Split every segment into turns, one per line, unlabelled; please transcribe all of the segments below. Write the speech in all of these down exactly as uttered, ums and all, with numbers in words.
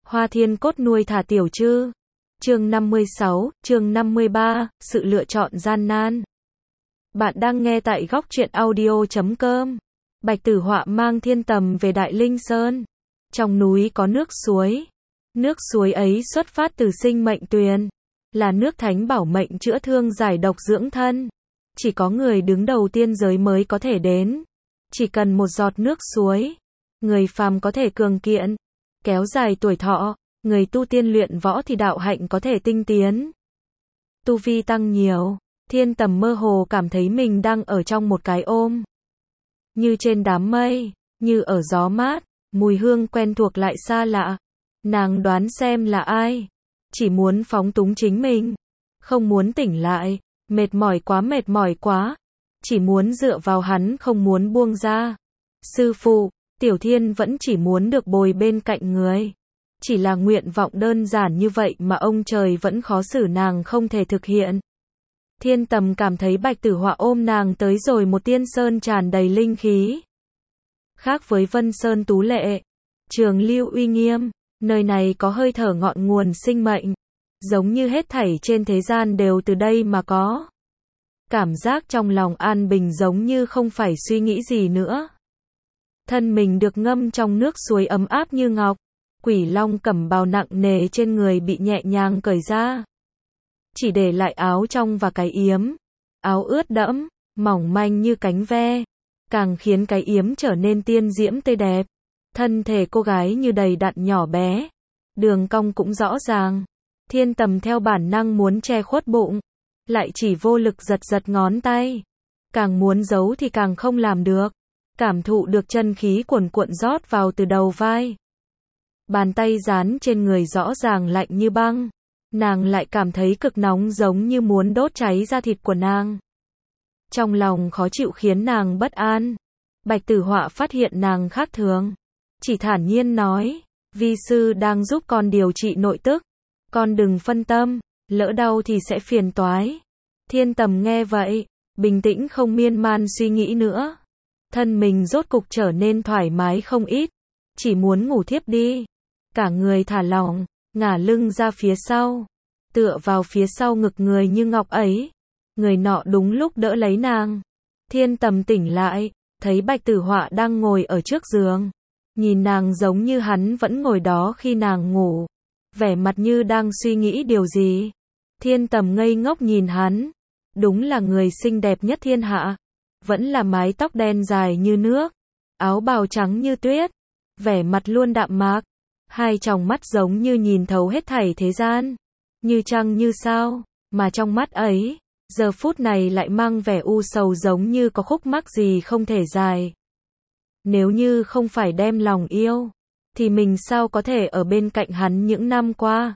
Hoa Thiên Cốt nuôi thả tiểu trư. Chương năm mươi sáu, chương năm mươi ba, sự lựa chọn gian nan. Bạn đang nghe tại góc truyện audio chấm com. Bạch Tử Họa mang Thiên Tầm về Đại Linh Sơn. Trong núi có nước suối. Nước suối ấy xuất phát từ sinh mệnh tuyền, là nước thánh bảo mệnh chữa thương giải độc dưỡng thân. Chỉ có người đứng đầu tiên giới mới có thể đến. Chỉ cần một giọt nước suối, người phàm có thể cường kiện, kéo dài tuổi thọ, người tu tiên luyện võ thì đạo hạnh có thể tinh tiến, tu vi tăng nhiều. Thiên Tầm mơ hồ cảm thấy mình đang ở trong một cái ôm, như trên đám mây, như ở gió mát, mùi hương quen thuộc lại xa lạ. Nàng đoán xem là ai, chỉ muốn phóng túng chính mình, không muốn tỉnh lại, mệt mỏi quá mệt mỏi quá, chỉ muốn dựa vào hắn không muốn buông ra. Sư phụ, Tiểu Thiên vẫn chỉ muốn được bồi bên cạnh người. Chỉ là nguyện vọng đơn giản như vậy mà ông trời vẫn khó xử nàng không thể thực hiện. Thiên Tầm cảm thấy Bạch Tử Họa ôm nàng tới rồi một tiên sơn tràn đầy linh khí. Khác với Vân Sơn tú lệ, Trường Lưu uy nghiêm, nơi này có hơi thở ngọn nguồn sinh mệnh, giống như hết thảy trên thế gian đều từ đây mà có. Cảm giác trong lòng an bình giống như không phải suy nghĩ gì nữa. Thân mình được ngâm trong nước suối ấm áp như ngọc, Quỷ Long cẩm bào nặng nề trên người bị nhẹ nhàng cởi ra, chỉ để lại áo trong và cái yếm. Áo ướt đẫm, mỏng manh như cánh ve, càng khiến cái yếm trở nên tiên diễm tươi đẹp. Thân thể cô gái như đầy đặn nhỏ bé, đường cong cũng rõ ràng. Thiên Tầm theo bản năng muốn che khuất bụng, lại chỉ vô lực giật giật ngón tay. Càng muốn giấu thì càng không làm được. Cảm thụ được chân khí cuồn cuộn rót vào từ đầu vai. Bàn tay dán trên người rõ ràng lạnh như băng. Nàng lại cảm thấy cực nóng giống như muốn đốt cháy da thịt của nàng. Trong lòng khó chịu khiến nàng bất an. Bạch Tử Họa phát hiện nàng khác thường, chỉ thản nhiên nói, vi sư đang giúp con điều trị nội tức, con đừng phân tâm, lỡ đau thì sẽ phiền toái. Thiên Tầm nghe vậy, bình tĩnh không miên man suy nghĩ nữa. Thân mình rốt cục trở nên thoải mái không ít, chỉ muốn ngủ thiếp đi. Cả người thả lỏng, ngả lưng ra phía sau, tựa vào phía sau ngực người như ngọc ấy. Người nọ đúng lúc đỡ lấy nàng. Thiên Tầm tỉnh lại, thấy Bạch Tử Họa đang ngồi ở trước giường. Nhìn nàng giống như hắn vẫn ngồi đó khi nàng ngủ, vẻ mặt như đang suy nghĩ điều gì. Thiên Tầm ngây ngốc nhìn hắn, đúng là người xinh đẹp nhất thiên hạ. Vẫn là mái tóc đen dài như nước, áo bào trắng như tuyết, vẻ mặt luôn đạm mạc, hai tròng mắt giống như nhìn thấu hết thảy thế gian, như trăng như sao, mà trong mắt ấy, giờ phút này lại mang vẻ u sầu giống như có khúc mắc gì không thể giải. Nếu như không phải đem lòng yêu, thì mình sao có thể ở bên cạnh hắn những năm qua.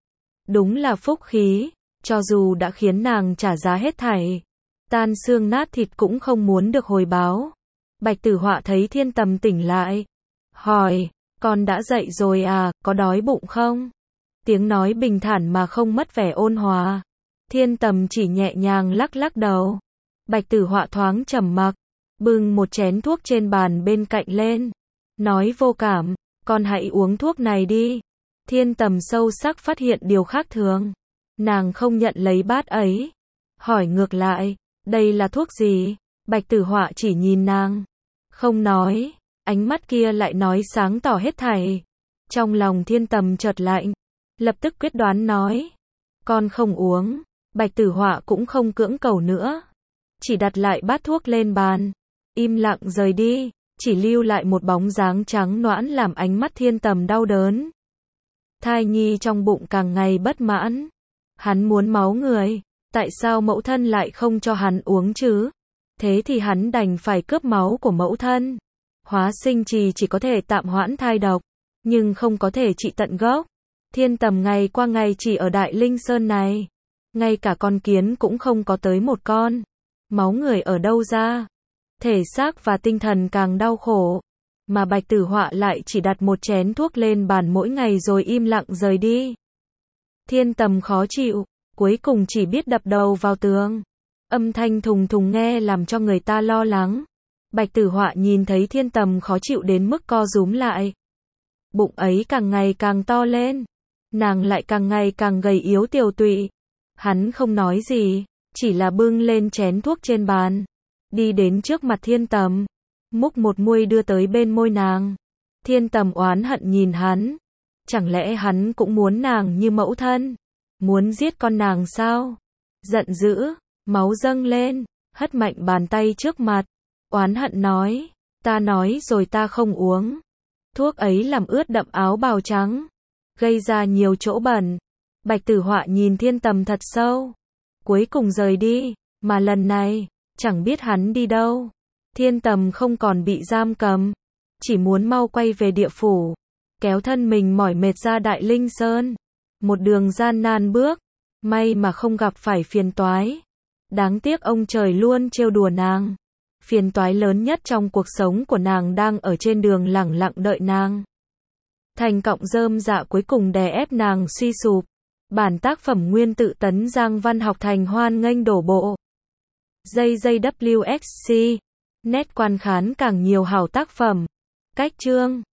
Đúng là phúc khí, cho dù đã khiến nàng trả giá hết thảy, tan xương nát thịt cũng không muốn được hồi báo. Bạch Tử Họa thấy Thiên Tầm tỉnh lại, hỏi, con đã dậy rồi à, có đói bụng không? Tiếng nói bình thản mà không mất vẻ ôn hòa. Thiên Tầm chỉ nhẹ nhàng lắc lắc đầu. Bạch Tử Họa thoáng trầm mặc, bưng một chén thuốc trên bàn bên cạnh lên, nói vô cảm, con hãy uống thuốc này đi. Thiên Tầm sâu sắc phát hiện điều khác thường. Nàng không nhận lấy bát ấy, hỏi ngược lại, đây là thuốc gì? Bạch Tử Họa chỉ nhìn nàng, không nói, ánh mắt kia lại nói sáng tỏ hết thảy. Trong lòng Thiên Tầm chợt lạnh, lập tức quyết đoán nói, con không uống. Bạch Tử Họa cũng không cưỡng cầu nữa, chỉ đặt lại bát thuốc lên bàn, im lặng rời đi, chỉ lưu lại một bóng dáng trắng nõn làm ánh mắt Thiên Tầm đau đớn. Thai nhi trong bụng càng ngày bất mãn, hắn muốn máu người, tại sao mẫu thân lại không cho hắn uống chứ? Thế thì hắn đành phải cướp máu của mẫu thân. Hóa sinh trì chỉ có thể tạm hoãn thai độc, nhưng không có thể trị tận gốc. Thiên Tầm ngày qua ngày chỉ ở Đại Linh Sơn này, ngay cả con kiến cũng không có tới một con. Máu người ở đâu ra? Thể xác và tinh thần càng đau khổ. Mà Bạch Tử Họa lại chỉ đặt một chén thuốc lên bàn mỗi ngày rồi im lặng rời đi. Thiên Tầm khó chịu, cuối cùng chỉ biết đập đầu vào tường. Âm thanh thùng thùng nghe làm cho người ta lo lắng. Bạch Tử Họa nhìn thấy Thiên Tầm khó chịu đến mức co rúm lại, bụng ấy càng ngày càng to lên, nàng lại càng ngày càng gầy yếu tiều tụy. Hắn không nói gì, chỉ là bưng lên chén thuốc trên bàn, đi đến trước mặt Thiên Tầm, múc một muôi đưa tới bên môi nàng. Thiên Tầm oán hận nhìn hắn, chẳng lẽ hắn cũng muốn nàng như mẫu thân, muốn giết con nàng sao? Giận dữ, máu dâng lên, hất mạnh bàn tay trước mặt, oán hận nói, ta nói rồi ta không uống. Thuốc ấy làm ướt đậm áo bào trắng, gây ra nhiều chỗ bẩn. Bạch Tử Họa nhìn Thiên Tầm thật sâu, cuối cùng rời đi, mà lần này, chẳng biết hắn đi đâu. Thiên Tầm không còn bị giam cầm, chỉ muốn mau quay về địa phủ, kéo thân mình mỏi mệt ra Đại Linh Sơn. Một đường gian nan bước, may mà không gặp phải phiền toái. Đáng tiếc ông trời luôn trêu đùa nàng. Phiền toái lớn nhất trong cuộc sống của nàng đang ở trên đường lẳng lặng đợi nàng. Thành cọng rơm dạ cuối cùng đè ép nàng suy sụp. Bản tác phẩm nguyên tự tấn Giang Văn Học Thành hoan nghênh đổ bộ. J J W X C. Nét quan khán càng nhiều hảo tác phẩm. Cách chương